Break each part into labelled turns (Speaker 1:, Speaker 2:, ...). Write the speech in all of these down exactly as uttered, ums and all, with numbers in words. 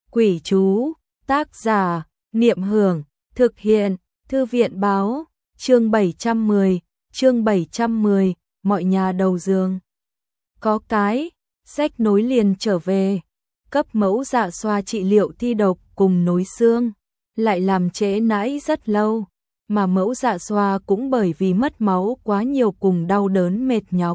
Speaker 1: Quỷ chú, tác giả, Niệm Hưởng, thực hiện, Thư viện báo, chương bảy trăm mười, chương bảy trăm mười, mọi nhà đầu giường. Có cái, sách nối liền trở về, cấp mẫu dạ xoa trị liệu thi độc cùng nối xương, lại làm trễ nãi rất lâu, mà mẫu dạ xoa cũng bởi vì mất máu quá nhiều cùng đau đớn mệt nhọc.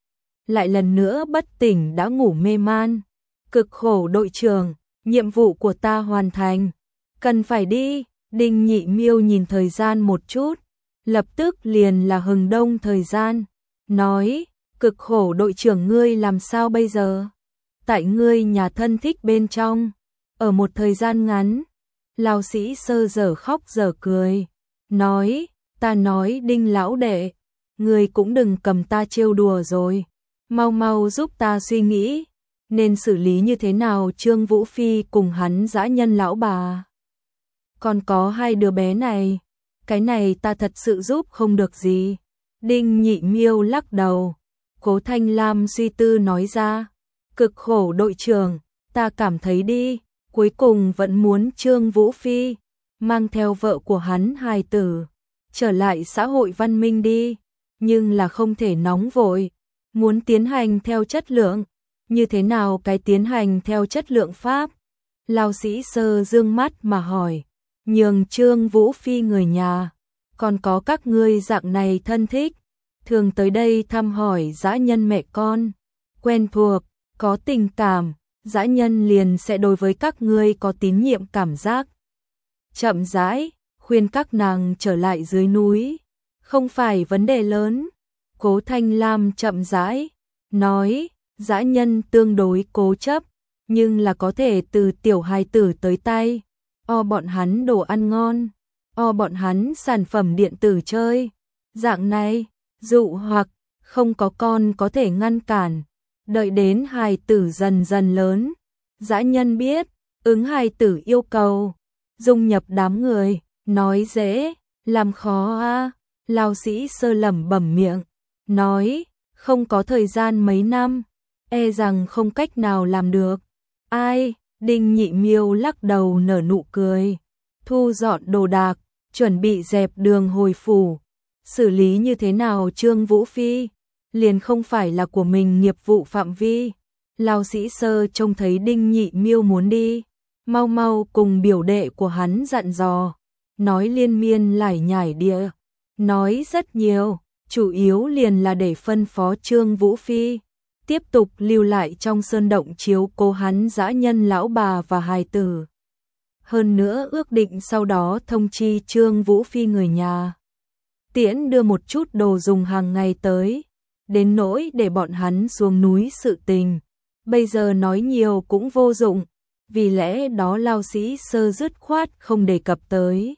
Speaker 1: Lại lần nữa bất tỉnh đã ngủ mê man, cực khổ đội trưởng, nhiệm vụ của ta hoàn thành, cần phải đi. Đinh Nhị Miêu nhìn thời gian một chút, lập tức liền là hừng đông thời gian, nói, cực khổ đội trưởng ngươi làm sao bây giờ? Tại ngươi nhà thân thích bên trong, ở một thời gian ngắn, Lão Sĩ Sơ giờ khóc giờ cười, nói, ta nói Đinh lão đệ, ngươi cũng đừng cầm ta trêu đùa rồi, mau mau giúp ta suy nghĩ, nên xử lý như thế nào Trương Vũ Phi cùng hắn dã nhân lão bà. Còn có hai đứa bé này, cái này ta thật sự giúp không được gì. Đinh Nhị Miêu lắc đầu, Cố Thanh Lam suy tư nói ra, cực khổ đội trưởng, ta cảm thấy đi, cuối cùng vẫn muốn Trương Vũ Phi, mang theo vợ của hắn hài tử, trở lại xã hội văn minh đi, nhưng là không thể nóng vội, muốn tiến hành theo chất lượng, như thế nào cái tiến hành theo chất lượng pháp? Lão Sĩ Sơ dương mắt mà hỏi. Nhường Trương Vũ Phi người nhà, còn có các ngươi dạng này thân thích, thường tới đây thăm hỏi dã nhân mẹ con, quen thuộc, có tình cảm, dã nhân liền sẽ đối với các ngươi có tín nhiệm cảm giác. Chậm rãi, khuyên các nàng trở lại dưới núi, không phải vấn đề lớn. Cố Thanh Lam chậm rãi, nói, dã nhân tương đối cố chấp, nhưng là có thể từ tiểu hài tử tới tay. O bọn hắn đồ ăn ngon, o bọn hắn sản phẩm điện tử chơi, dạng này, dụ hoặc không có con có thể ngăn cản, đợi đến hài tử dần dần lớn, dã nhân biết, ứng hài tử yêu cầu, dung nhập đám người, nói dễ, làm khó a. À. Lão Sĩ Sơ lẩm bẩm miệng, nói, không có thời gian mấy năm, e rằng không cách nào làm được. Ai? Đinh Nhị Miêu lắc đầu nở nụ cười, thu dọn đồ đạc, chuẩn bị dẹp đường hồi phủ, xử lý như thế nào Trương Vũ Phi, liền không phải là của mình nghiệp vụ phạm vi. Lão Sĩ Sơ trông thấy Đinh Nhị Miêu muốn đi, mau mau cùng biểu đệ của hắn dặn dò, nói liên miên lải nhải địa, nói rất nhiều, chủ yếu liền là để phân phó Trương Vũ Phi tiếp tục lưu lại trong sơn động chiếu cố hắn dã nhân lão bà và hài tử. Hơn nữa ước định sau đó thông chi Trương Vũ Phi người nhà, tiễn đưa một chút đồ dùng hàng ngày tới, đến nỗi để bọn hắn xuống núi sự tình. Bây giờ nói nhiều cũng vô dụng, vì lẽ đó Lão Sĩ Sơ dứt khoát không đề cập tới.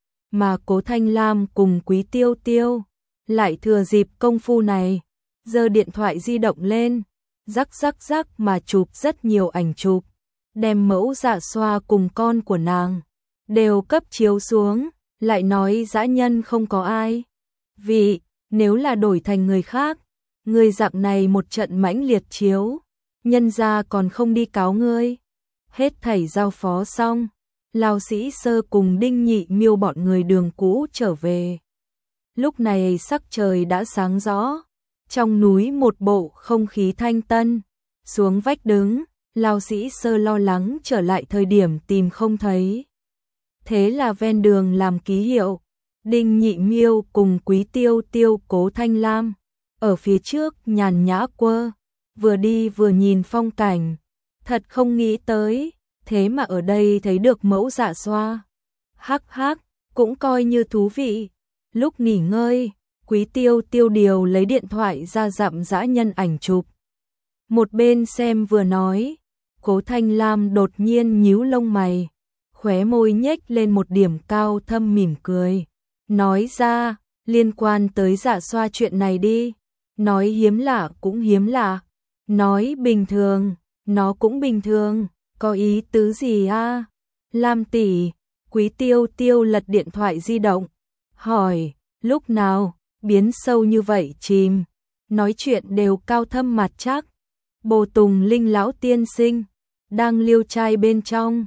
Speaker 1: Mà Cố Thanh Lam cùng Quý Tiêu Tiêu, lại thừa dịp công phu này, giơ điện thoại di động lên, rắc rắc rắc mà chụp rất nhiều ảnh chụp, đem mẫu dạ xoa cùng con của nàng đều cấp chiếu xuống, lại nói dã nhân không có ai. Vì, nếu là đổi thành người khác, người dạng này một trận mãnh liệt chiếu, nhân ra còn không đi cáo ngươi. Hết thảy giao phó xong, Lão Sĩ Sơ cùng Đinh Nhị Miêu bọn người đường cũ trở về. Lúc này sắc trời đã sáng rõ. Trong núi một bộ không khí thanh tân, xuống vách đứng, Lão Sĩ Sơ lo lắng trở lại thời điểm tìm không thấy. Thế là ven đường làm ký hiệu, Đinh Nhị Miêu cùng Quý Tiêu Tiêu Cố Thanh Lam, ở phía trước nhàn nhã quơ, vừa đi vừa nhìn phong cảnh, thật không nghĩ tới, thế mà ở đây thấy được mẫu dạ xoa. Hắc hắc, cũng coi như thú vị. Lúc nghỉ ngơi, Quý Tiêu Tiêu điều lấy điện thoại ra dặm dã nhân ảnh chụp. Một bên xem vừa nói, Cố Thanh Lam đột nhiên nhíu lông mày, khóe môi nhếch lên một điểm cao thâm mỉm cười. Nói ra, liên quan tới dạ xoa chuyện này đi. Nói hiếm lạ cũng hiếm lạ. Nói bình thường, nó cũng bình thường. Có ý tứ gì a? Lam tỷ, Quý Tiêu Tiêu lật điện thoại di động, hỏi, lúc nào biến sâu như vậy chìm, nói chuyện đều cao thâm mặt chắc. Bồ Tùng Linh lão tiên sinh đang liêu trai bên trong,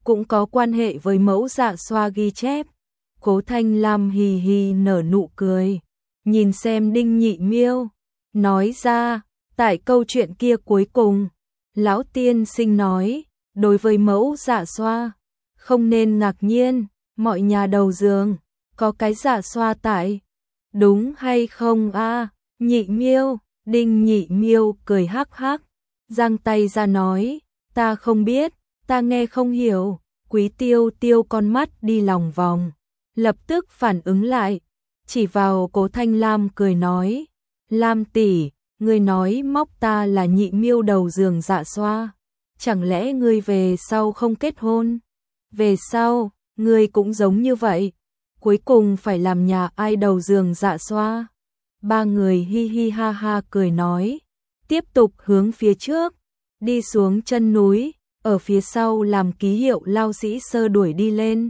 Speaker 1: cũng có quan hệ với mẫu Dạ Xoa ghi chép. Cố Thanh Lam hì hì nở nụ cười, nhìn xem Đinh Nhị Miêu, nói ra, tại câu chuyện kia cuối cùng, lão tiên sinh nói, đối với mẫu Dạ Xoa, không nên ngạc nhiên, mọi nhà đầu giường, có cái Dạ Xoa tại, đúng hay không a? Nhị Miêu, Đinh Nhị Miêu cười hắc hắc, giang tay ra nói, ta không biết, ta nghe không hiểu. Quý Tiêu Tiêu con mắt đi lòng vòng, lập tức phản ứng lại, chỉ vào Cố Thanh Lam cười nói, Lam tỷ, ngươi nói móc ta là Nhị Miêu đầu giường Dạ Xoa, chẳng lẽ ngươi về sau không kết hôn? Về sau, ngươi cũng giống như vậy, cuối cùng phải làm nhà ai đầu giường Dạ Xoa? Ba người hi hi ha ha cười nói, tiếp tục hướng phía trước, đi xuống chân núi, ở phía sau làm ký hiệu Lao Sĩ Sơ đuổi đi lên.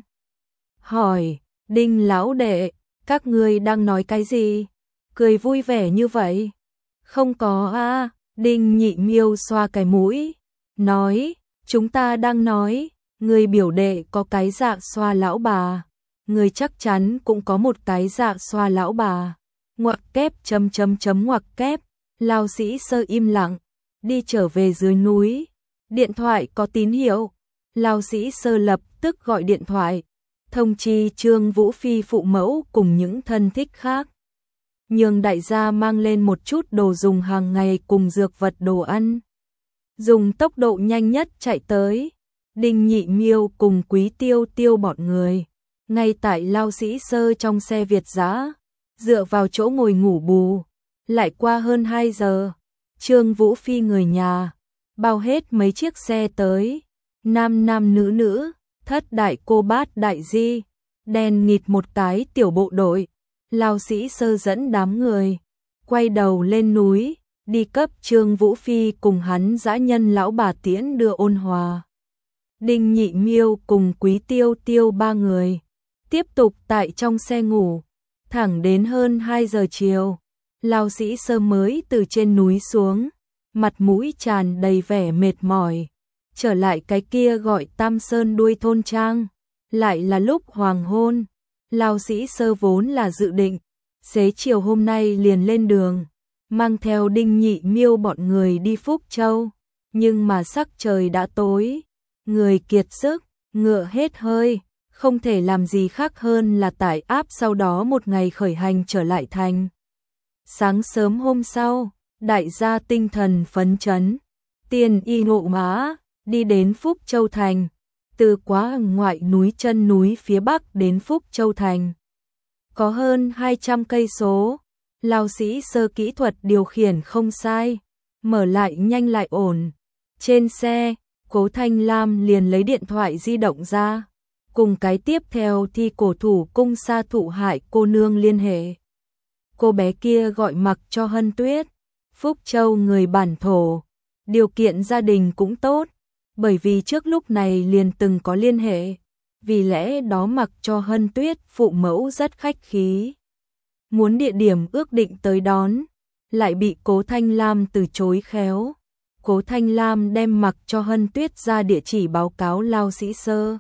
Speaker 1: Hỏi, Đinh lão đệ, các ngươi đang nói cái gì? Cười vui vẻ như vậy? Không có a. Đinh Nhị Miêu xoa cái mũi, nói, chúng ta đang nói, người biểu đệ có cái Dạ Xoa lão bà, người chắc chắn cũng có một cái Dạ Xoa lão bà. Ngoặc kép chấm chấm chấm ngoặc kép. Lao Sĩ Sơ im lặng, đi trở về dưới núi. Điện thoại có tín hiệu, Lao Sĩ Sơ lập tức gọi điện thoại, thông chi Trương Vũ Phi phụ mẫu cùng những thân thích khác. Nhường đại gia mang lên một chút đồ dùng hàng ngày cùng dược vật đồ ăn. Dùng tốc độ nhanh nhất chạy tới. Đinh Nhị Miêu cùng Quý Tiêu Tiêu bọn người, ngay tại Lao Sĩ Sơ trong xe Việt dã, dựa vào chỗ ngồi ngủ bù. Lại qua hơn hai giờ, Trương Vũ Phi người nhà bao hết mấy chiếc xe tới, nam nam nữ nữ, thất đại cô bát đại di, đèn nghịt một cái tiểu bộ đội. Lao Sĩ Sơ dẫn đám người quay đầu lên núi, đi cấp Trương Vũ Phi cùng hắn dã nhân lão bà tiễn đưa ôn hòa. Đinh Nhị Miêu cùng Quý Tiêu Tiêu ba người tiếp tục tại trong xe ngủ, thẳng đến hơn hai giờ chiều, Lao Sĩ Sơ mới từ trên núi xuống, mặt mũi tràn đầy vẻ mệt mỏi, trở lại cái kia gọi Tam Sơn đuôi thôn trang. Lại là lúc hoàng hôn, Lao Sĩ Sơ vốn là dự định xế chiều hôm nay liền lên đường, mang theo Đinh Nhị Miêu bọn người đi Phúc Châu, nhưng mà sắc trời đã tối, người kiệt sức, ngựa hết hơi, không thể làm gì khác hơn là tải áp sau đó một ngày khởi hành trở lại thành. Sáng sớm hôm sau, đại gia tinh thần phấn chấn, tiền y ngộ mã, đi đến Phúc Châu Thành, từ quá ngoại núi chân núi phía bắc đến Phúc Châu Thành. Có hơn hai trăm cây số, Lao Sĩ Sơ kỹ thuật điều khiển không sai, mở lại nhanh lại ổn. Trên xe, Cố Thanh Lam liền lấy điện thoại di động ra, cùng cái tiếp theo thi cổ thủ cung sa thụ hại cô nương liên hệ. Cô bé kia gọi Mặc Cho Hân Tuyết, Phúc Châu người bản thổ, điều kiện gia đình cũng tốt, bởi vì trước lúc này liền từng có liên hệ, vì lẽ đó Mặc Cho Hân Tuyết phụ mẫu rất khách khí. Muốn địa điểm ước định tới đón, lại bị Cố Thanh Lam từ chối khéo. Cố Thanh Lam đem Mặc Cho Hân Tuyết ra địa chỉ báo cáo Lao Sĩ Sơ.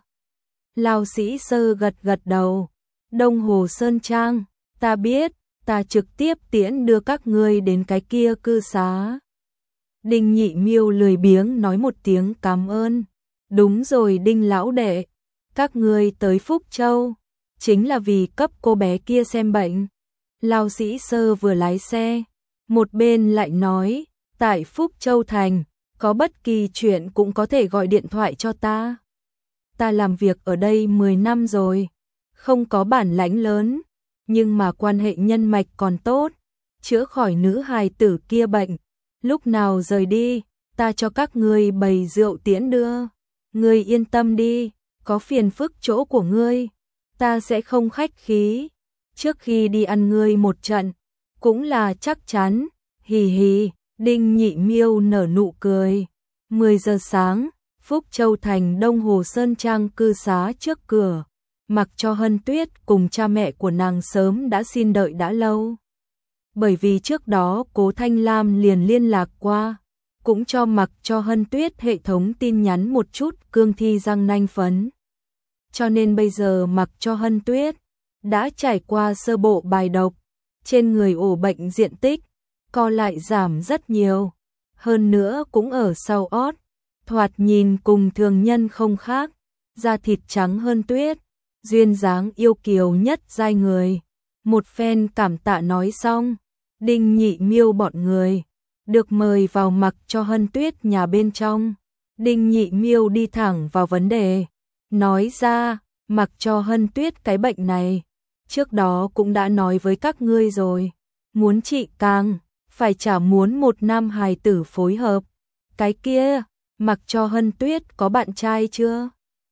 Speaker 1: Lao Sĩ Sơ gật gật đầu, Đông Hồ Sơn Trang, ta biết, ta trực tiếp tiễn đưa các ngươi đến cái kia cư xá. Đinh Nhị Miêu lười biếng nói một tiếng cảm ơn. Đúng rồi Đinh lão đệ, các ngươi tới Phúc Châu, chính là vì cấp cô bé kia xem bệnh. Lao Sĩ Sơ vừa lái xe, một bên lại nói, tại Phúc Châu Thành, có bất kỳ chuyện cũng có thể gọi điện thoại cho ta. Ta làm việc ở đây mười năm rồi, không có bản lãnh lớn, nhưng mà quan hệ nhân mạch còn tốt, chữa khỏi nữ hài tử kia bệnh. Lúc nào rời đi, ta cho các ngươi bày rượu tiễn đưa. Ngươi yên tâm đi, có phiền phức chỗ của ngươi, ta sẽ không khách khí. Trước khi đi ăn ngươi một trận, cũng là chắc chắn, hì hì. Đinh Nhị Miêu nở nụ cười. mười giờ sáng, Phúc Châu Thành Đông Hồ Sơn Trang cư xá trước cửa. Mặc Cho Hân Tuyết cùng cha mẹ của nàng sớm đã xin đợi đã lâu. Bởi vì trước đó Cố Thanh Lam liền liên lạc qua, cũng cho Mặc Cho Hân Tuyết hệ thống tin nhắn một chút cương thi răng nanh phấn. Cho nên bây giờ Mặc Cho Hân Tuyết đã trải qua sơ bộ bài độc, trên người ổ bệnh diện tích co lại giảm rất nhiều, hơn nữa cũng ở sau ót, thoạt nhìn cùng thường nhân không khác, da thịt trắng hơn tuyết, duyên dáng yêu kiều nhất giai người. Một phen cảm tạ nói xong, Đinh Nhị Miêu bọn người được mời vào Mặc Cho Hân Tuyết nhà bên trong. Đinh Nhị Miêu đi thẳng vào vấn đề, nói ra, Mặc Cho Hân Tuyết cái bệnh này, trước đó cũng đã nói với các ngươi rồi, muốn trị càng, phải chả muốn một nam hài tử phối hợp. Cái kia, Mặc Cho Hân Tuyết có bạn trai chưa?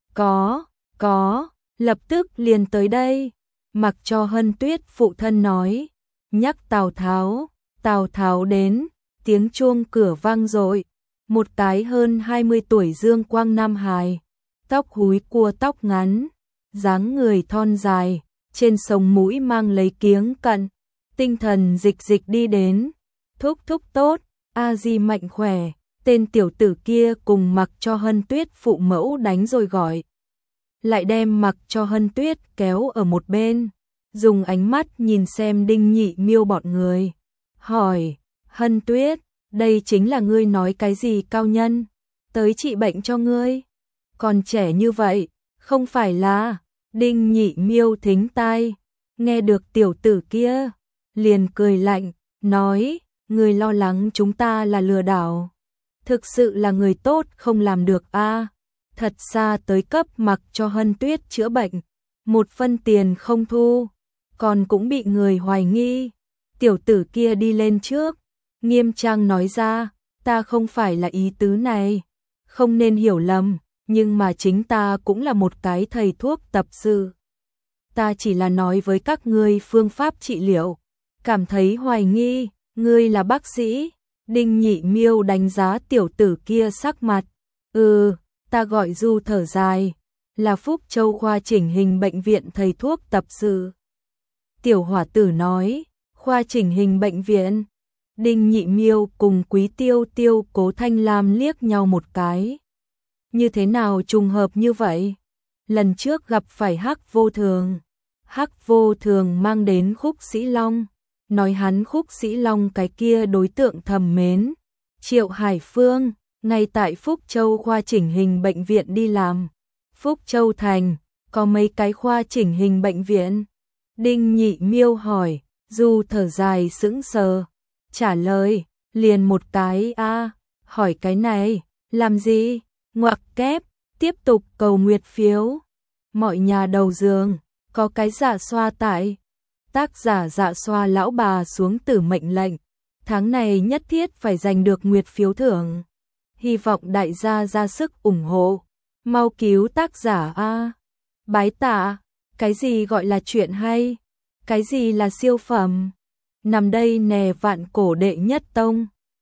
Speaker 1: Có, có, lập tức liền tới đây. Mặc Cho Hân Tuyết phụ thân nói, nhắc Tào Tháo, Tào Tháo đến, tiếng chuông cửa vang dội, một cái hơn hai mươi tuổi dương quang nam hài, tóc húi cua tóc ngắn, dáng người thon dài, trên sống mũi mang lấy kiếng cận, tinh thần dịch dịch đi đến, thúc thúc tốt, a di mạnh khỏe, tên tiểu tử kia cùng Mặc Cho Hân Tuyết phụ mẫu đánh rồi gọi. Lại đem Mặc Cho Hân Tuyết kéo ở một bên, dùng ánh mắt nhìn xem Đinh Nhị Miêu bọn người, hỏi, Hân Tuyết, đây chính là ngươi nói cái gì cao nhân, tới trị bệnh cho ngươi, còn trẻ như vậy, không phải là. Đinh Nhị Miêu thính tai, nghe được tiểu tử kia, liền cười lạnh, nói, ngươi lo lắng chúng ta là lừa đảo, thực sự là người tốt không làm được a. À, thật xa tới cấp Mặc Cho Hân Tuyết chữa bệnh, một phân tiền không thu, còn cũng bị người hoài nghi. Tiểu tử kia đi lên trước, nghiêm trang nói ra, ta không phải là ý tứ này, không nên hiểu lầm, nhưng mà chính ta cũng là một cái thầy thuốc tập sự. Ta chỉ là nói với các ngươi phương pháp trị liệu, cảm thấy hoài nghi, ngươi là bác sĩ. Đinh Nhị Miêu đánh giá tiểu tử kia sắc mặt, ừ, ta gọi Du thở dài, là Phúc Châu khoa chỉnh hình bệnh viện thầy thuốc tập sự. Tiểu hỏa tử nói, khoa chỉnh hình bệnh viện. Đinh Nhị Miêu cùng Quý Tiêu Tiêu Cố Thanh Lam liếc nhau một cái. Như thế nào trùng hợp như vậy? Lần trước gặp phải Hắc Vô Thường, Hắc Vô Thường mang đến Khúc Sĩ Long, nói hắn Khúc Sĩ Long cái kia đối tượng thầm mến, Triệu Hải Phương, ngay tại Phúc Châu khoa chỉnh hình bệnh viện đi làm. Phúc Châu thành, có mấy cái khoa chỉnh hình bệnh viện? Đinh Nhị Miêu hỏi, Du thở dài sững sờ, trả lời, liền một cái a. À, hỏi cái này, làm gì? Ngoặc kép, tiếp tục cầu nguyệt phiếu. Mọi nhà đầu giường, có cái Dạ Xoa tại. Tác giả Dạ Xoa lão bà xuống tử mệnh lệnh, tháng này nhất thiết phải giành được nguyệt phiếu thưởng. Hy vọng đại gia ra sức ủng hộ, mau cứu tác giả a. Bái tạ, cái gì gọi là chuyện hay? Cái gì là siêu phẩm? Nằm đây nè vạn cổ đệ nhất tông,